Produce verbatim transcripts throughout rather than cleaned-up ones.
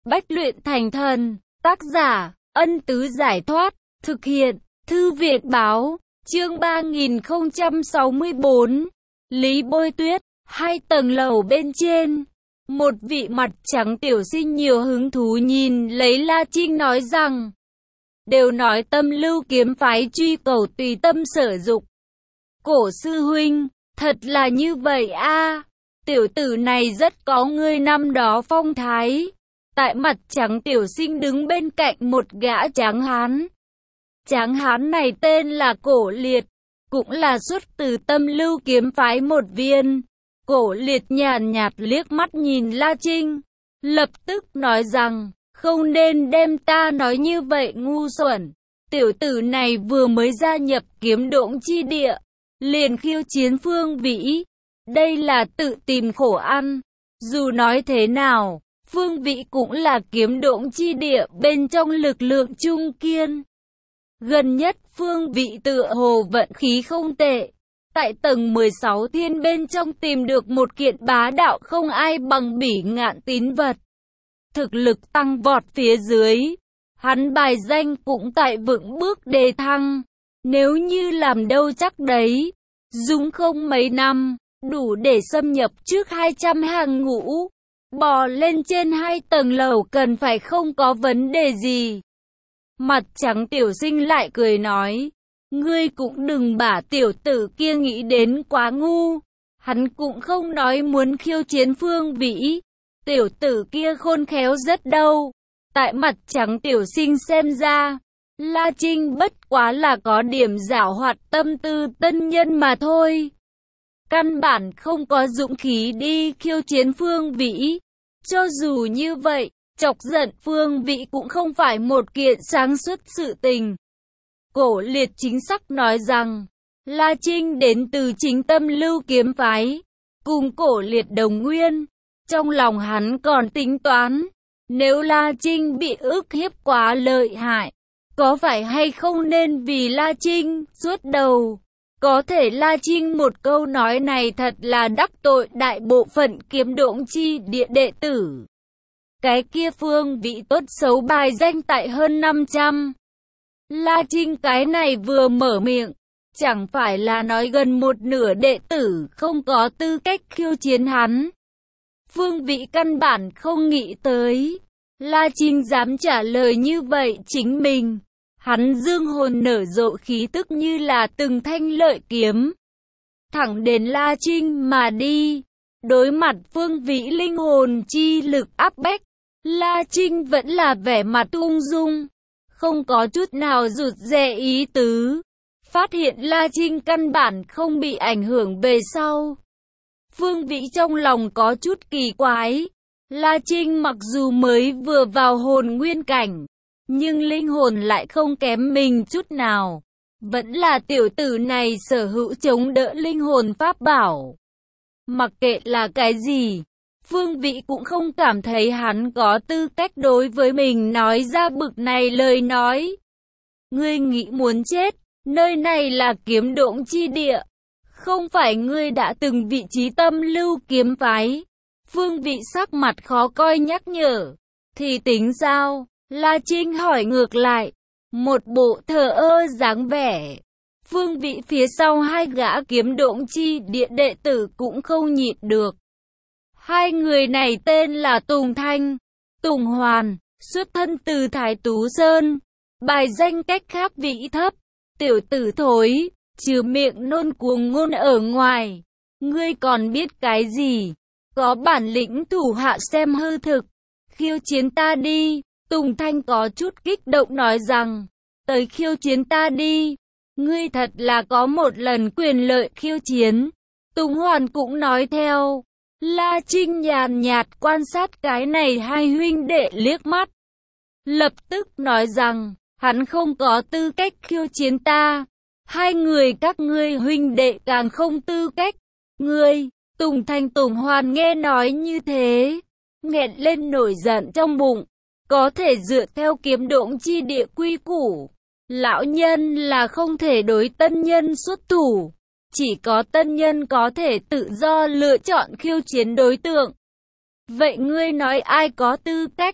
bách luyện thành thần. Tác giả, Ân Tứ Giải Thoát. Thực hiện, Thư viện Báo. Chương ba nghìn không trăm sáu mươi tư. Lý Bôi Tuyết. Hai tầng lầu bên trên, một vị mặt trắng tiểu sinh nhiều hứng thú nhìn lấy La Trinh nói rằng, đều nói tâm lưu kiếm phái truy cầu tùy tâm sở dục. Cổ sư huynh, thật là như vậy a. Tiểu tử này rất có ngươi năm đó phong thái. Tại mặt trắng tiểu sinh đứng bên cạnh một gã tráng hán. Tráng hán này tên là Cổ Liệt, cũng là xuất từ tâm lưu kiếm phái một viên. Cổ Liệt nhàn nhạt liếc mắt nhìn La Trinh, lập tức nói rằng, không nên đem ta nói như vậy ngu xuẩn. Tiểu tử này vừa mới gia nhập kiếm độn chi địa, liền khiêu chiến Phương Vĩ. Đây là tự tìm khổ ăn. Dù nói thế nào, Phương Vĩ cũng là kiếm độn chi địa bên trong lực lượng trung kiên. Gần nhất Phương Vĩ tựa hồ vận khí không tệ. Tại tầng mười sáu thiên bên trong tìm được một kiện bá đạo không ai bằng Bỉ Ngạn tín vật. Thực lực tăng vọt phía dưới, hắn bài danh cũng tại vững bước đề thăng. Nếu như làm đâu chắc đấy, dùng không mấy năm, đủ để xâm nhập trước hai trăm hàng ngũ. Bò lên trên hai tầng lầu cần phải không có vấn đề gì. Mặt trắng tiểu sinh lại cười nói, ngươi cũng đừng bả tiểu tử kia nghĩ đến quá ngu. Hắn cũng không nói muốn khiêu chiến Phương Vĩ. Tiểu tử kia khôn khéo rất đâu. Tại mặt trắng tiểu sinh xem ra, La Trinh bất quá là có điểm giảo hoạt tâm tư tân nhân mà thôi. Căn bản không có dũng khí đi khiêu chiến Phương Vĩ. Cho dù như vậy, chọc giận Phương Vĩ cũng không phải một kiện sáng suốt sự tình. Cổ Liệt chính xác nói rằng, La Trinh đến từ chính tâm lưu kiếm phái, cùng Cổ Liệt đồng nguyên. Trong lòng hắn còn tính toán, nếu La Trinh bị ức hiếp quá lợi hại, có phải hay không nên vì La Trinh rút đầu. Có thể La Trinh một câu nói này thật là đắc tội đại bộ phận kiếm độn chi địa đệ tử. Cái kia Phương Vĩ tốt xấu bài danh tại hơn năm trăm. La Trinh cái này vừa mở miệng, chẳng phải là nói gần một nửa đệ tử không có tư cách khiêu chiến hắn. Phương Vĩ căn bản không nghĩ tới, La Trinh dám trả lời như vậy chính mình. Hắn dương hồn nở rộ khí tức như là từng thanh lợi kiếm, thẳng đến La Trinh mà đi. Đối mặt Phương Vĩ linh hồn chi lực áp bách, La Trinh vẫn là vẻ mặt ung dung, không có chút nào rụt rè ý tứ. Phát hiện La Trinh căn bản không bị ảnh hưởng về sau, Phương Vĩ trong lòng có chút kỳ quái. La Trinh mặc dù mới vừa vào hồn nguyên cảnh, nhưng linh hồn lại không kém mình chút nào. Vẫn là tiểu tử này sở hữu chống đỡ linh hồn pháp bảo. Mặc kệ là cái gì, Phương Vĩ cũng không cảm thấy hắn có tư cách đối với mình nói ra bực này lời nói. Ngươi nghĩ muốn chết, nơi này là kiếm độn chi địa. Không phải ngươi đã từng vị trí tâm lưu kiếm phái. Phương Vĩ sắc mặt khó coi nhắc nhở. Thì tính sao? La Trinh hỏi ngược lại, một bộ thờ ơ dáng vẻ. Phương Vĩ phía sau hai gã kiếm độn chi địa đệ tử cũng không nhịn được. Hai người này tên là Tùng Thanh, Tùng Hoàn, xuất thân từ Thái Tú Sơn, bài danh cách khác vị thấp. Tiểu tử thối, trừ miệng nôn cuồng ngôn ở ngoài, ngươi còn biết cái gì? Có bản lĩnh thủ hạ xem hư thực, khiêu chiến ta đi. Tùng Thanh có chút kích động nói rằng, tới khiêu chiến ta đi. Ngươi thật là có một lần quyền lợi khiêu chiến. Tùng Hoàn cũng nói theo. La Trinh nhàn nhạt quan sát cái này hai huynh đệ liếc mắt, lập tức nói rằng, hắn không có tư cách khiêu chiến ta. Hai người các ngươi huynh đệ càng không tư cách. Ngươi, Tùng Thanh Tùng Hoàn nghe nói như thế, nghẹn lên nổi giận trong bụng. Có thể dựa theo kiếm độn chi địa quy củ, lão nhân là không thể đối tân nhân xuất thủ. Chỉ có tân nhân có thể tự do lựa chọn khiêu chiến đối tượng. Vậy ngươi nói ai có tư cách?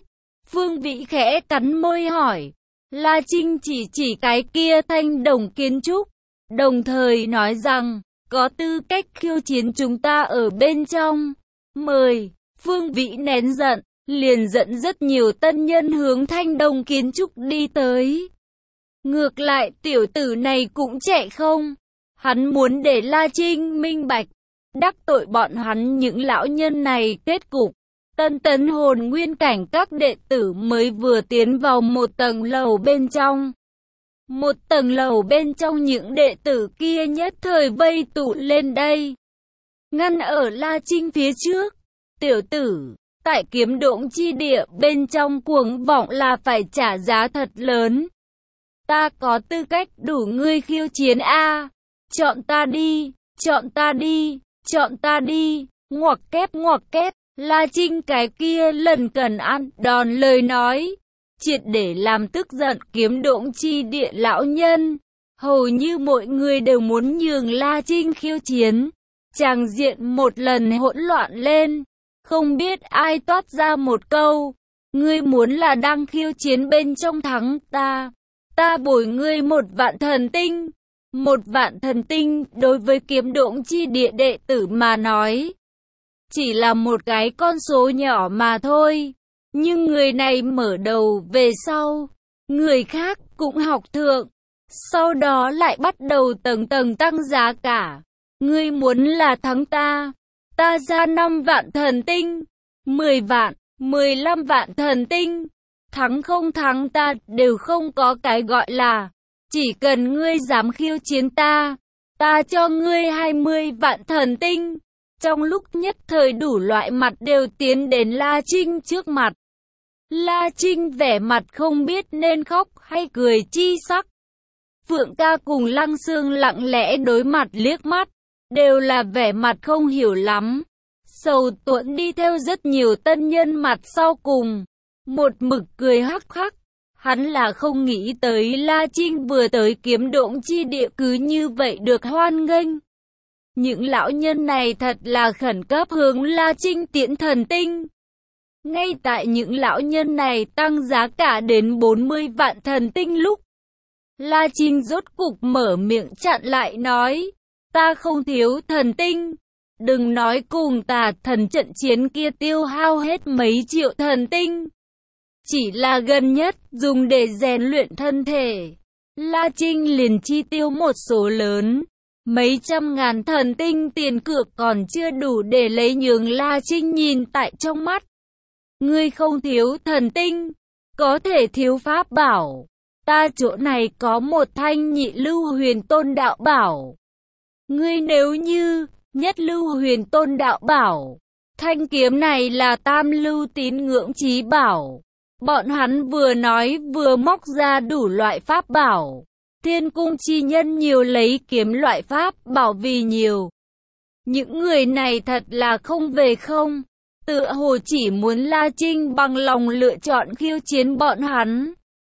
Phương Vĩ khẽ cắn môi hỏi. La Trinh chỉ chỉ cái kia thanh đồng kiến trúc, đồng thời nói rằng, có tư cách khiêu chiến chúng ta ở bên trong. Mời. Phương Vĩ nén giận, liền dẫn rất nhiều tân nhân hướng thanh đồng kiến trúc đi tới. Ngược lại tiểu tử này cũng chạy không. Hắn muốn để La Trinh minh bạch, đắc tội bọn hắn những lão nhân này kết cục. Tân tấn hồn nguyên cảnh các đệ tử mới vừa tiến vào một tầng lầu bên trong. Một tầng lầu bên trong những đệ tử kia nhất thời vây tụ lên đây. Ngăn ở La Trinh phía trước. Tiểu tử, tại kiếm độn chi địa bên trong cuồng vọng là phải trả giá thật lớn. Ta có tư cách đủ ngươi khiêu chiến a. Chọn ta đi, chọn ta đi, chọn ta đi, ngoặc kép ngoặc kép. La Trinh cái kia lần cần ăn đòn lời nói, triệt để làm tức giận kiếm độn chi địa lão nhân. Hầu như mọi người đều muốn nhường La Trinh khiêu chiến. Tràng diện một lần hỗn loạn lên, không biết ai toát ra một câu. Ngươi muốn là đang khiêu chiến bên trong thắng ta, ta bồi ngươi một vạn thần tinh. Một vạn thần tinh đối với kiếm độn chi địa đệ tử mà nói, chỉ là một cái con số nhỏ mà thôi. Nhưng người này mở đầu về sau, người khác cũng học thượng, sau đó lại bắt đầu tầng tầng tăng giá cả. Ngươi muốn là thắng ta, ta ra năm vạn thần tinh, mười vạn, mười lăm vạn thần tinh. Thắng không thắng ta đều không có cái gọi là. Chỉ cần ngươi dám khiêu chiến ta, ta cho ngươi hai mươi vạn thần tinh. Trong lúc nhất thời đủ loại mặt đều tiến đến La Trinh trước mặt. La Trinh vẻ mặt không biết nên khóc hay cười chi sắc. Phượng ca cùng Lăng Xương lặng lẽ đối mặt liếc mắt, đều là vẻ mặt không hiểu lắm. Sầu Tuẫn đi theo rất nhiều tân nhân mặt sau cùng, một mực cười hắc hắc. Hắn là không nghĩ tới La Trinh vừa tới kiếm độn chi địa cứ như vậy được hoan nghênh. Những lão nhân này thật là khẩn cấp hướng La Trinh tiễn thần tinh. Ngay tại những lão nhân này tăng giá cả đến bốn mươi vạn thần tinh lúc, La Trinh rốt cục mở miệng chặn lại nói, ta không thiếu thần tinh. Đừng nói cùng tà thần trận chiến kia tiêu hao hết mấy triệu thần tinh. Chỉ là gần nhất dùng để rèn luyện thân thể, La Trinh liền chi tiêu một số lớn. Mấy trăm ngàn thần tinh tiền cược còn chưa đủ để lấy nhường La Trinh nhìn tại trong mắt. Ngươi không thiếu thần tinh, có thể thiếu pháp bảo. Ta chỗ này có một thanh nhị lưu huyền tôn đạo bảo. Ngươi nếu như nhất lưu huyền tôn đạo bảo, thanh kiếm này là tam lưu tín ngưỡng chí bảo. Bọn hắn vừa nói vừa móc ra đủ loại pháp bảo. Thiên cung chi nhân nhiều lấy kiếm loại pháp bảo vì nhiều. Những người này thật là không về không. Tựa hồ chỉ muốn La Trinh bằng lòng lựa chọn khiêu chiến bọn hắn.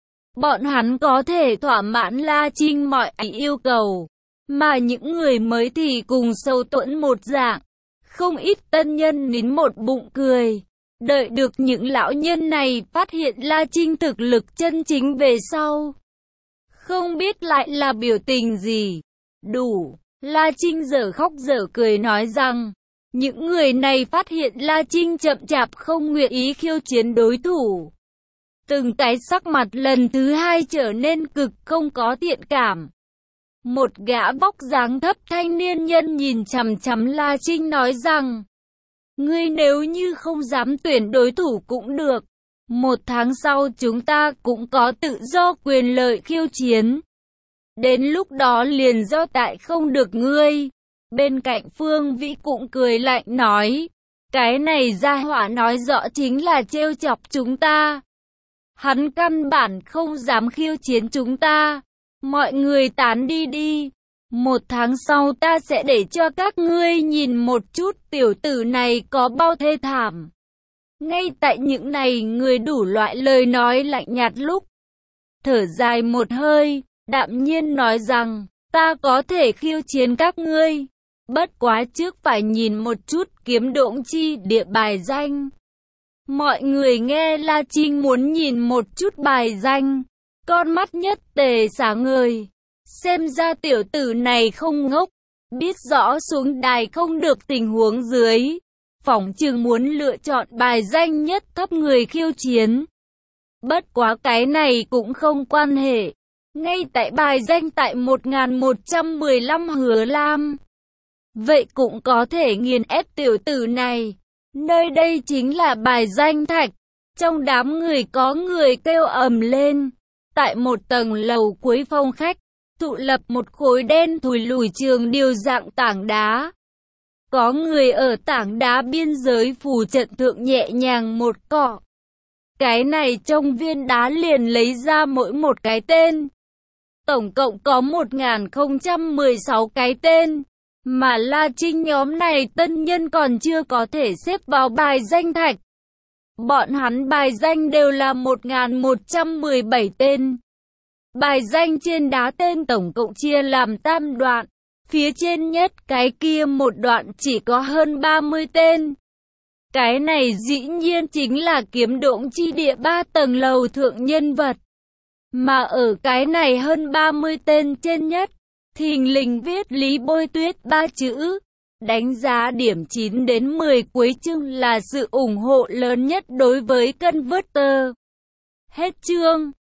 Bọn hắn có thể thỏa mãn La Trinh mọi yêu cầu. Mà những người mới thì cùng Sầu Tuẫn một dạng. Không ít tân nhân nín một bụng cười. Đợi được những lão nhân này phát hiện La Trinh thực lực chân chính về sau, không biết lại là biểu tình gì. Đủ. La Trinh dở khóc dở cười nói rằng, những người này phát hiện La Trinh chậm chạp không nguyện ý khiêu chiến đối thủ. Từng cái sắc mặt lần thứ hai trở nên cực không có thiện cảm. Một gã vóc dáng thấp thanh niên nhân nhìn chằm chằm La Trinh nói rằng, ngươi nếu như không dám tuyển đối thủ cũng được. Một tháng sau chúng ta cũng có tự do quyền lợi khiêu chiến. Đến lúc đó liền do tại không được ngươi. Bên cạnh Phương Vĩ cũng cười lạnh nói, cái này gia hỏa nói rõ chính là trêu chọc chúng ta. Hắn căn bản không dám khiêu chiến chúng ta. Mọi người tán đi đi. Một tháng sau ta sẽ để cho các ngươi nhìn một chút tiểu tử này có bao thê thảm. Ngay tại những này người đủ loại lời nói lạnh nhạt lúc, thở dài một hơi, đạm nhiên nói rằng, ta có thể khiêu chiến các ngươi. Bất quá trước phải nhìn một chút kiếm độn chi địa bài danh. Mọi người nghe La Trinh muốn nhìn một chút bài danh, con mắt nhất tề sáng ngời. Xem ra tiểu tử này không ngốc, biết rõ xuống đài không được tình huống dưới. Phỏng chừng muốn lựa chọn bài danh nhất thấp người khiêu chiến. Bất quá cái này cũng không quan hệ. Ngay tại bài danh tại một nghìn một trăm mười lăm Hứa Lam. Vậy cũng có thể nghiền ép tiểu tử này. Nơi đây chính là bài danh thạch. Trong đám người có người kêu ầm lên. Tại một tầng lầu cuối phòng khách, tụ lập một khối đen thùi lùi trường điều dạng tảng đá. Có người ở tảng đá biên giới phù trận thượng nhẹ nhàng một cọ. Cái này trong viên đá liền lấy ra mỗi một cái tên. Tổng cộng có một nghìn không trăm mười sáu cái tên. Mà La Trinh nhóm này tân nhân còn chưa có thể xếp vào bài danh thạch. Bọn hắn bài danh đều là một nghìn một trăm mười bảy tên. Bài danh trên đá tên tổng cộng chia làm tam đoạn. Phía trên nhất cái kia một đoạn chỉ có hơn ba mươi tên. Cái này dĩ nhiên chính là kiếm độn chi địa ba tầng lầu thượng nhân vật. Mà ở cái này hơn ba mươi tên trên nhất, thình lình viết Lý Bôi Tuyết ba chữ. Đánh giá điểm chín đến mười cuối chương là sự ủng hộ lớn nhất đối với Converter. Hết chương.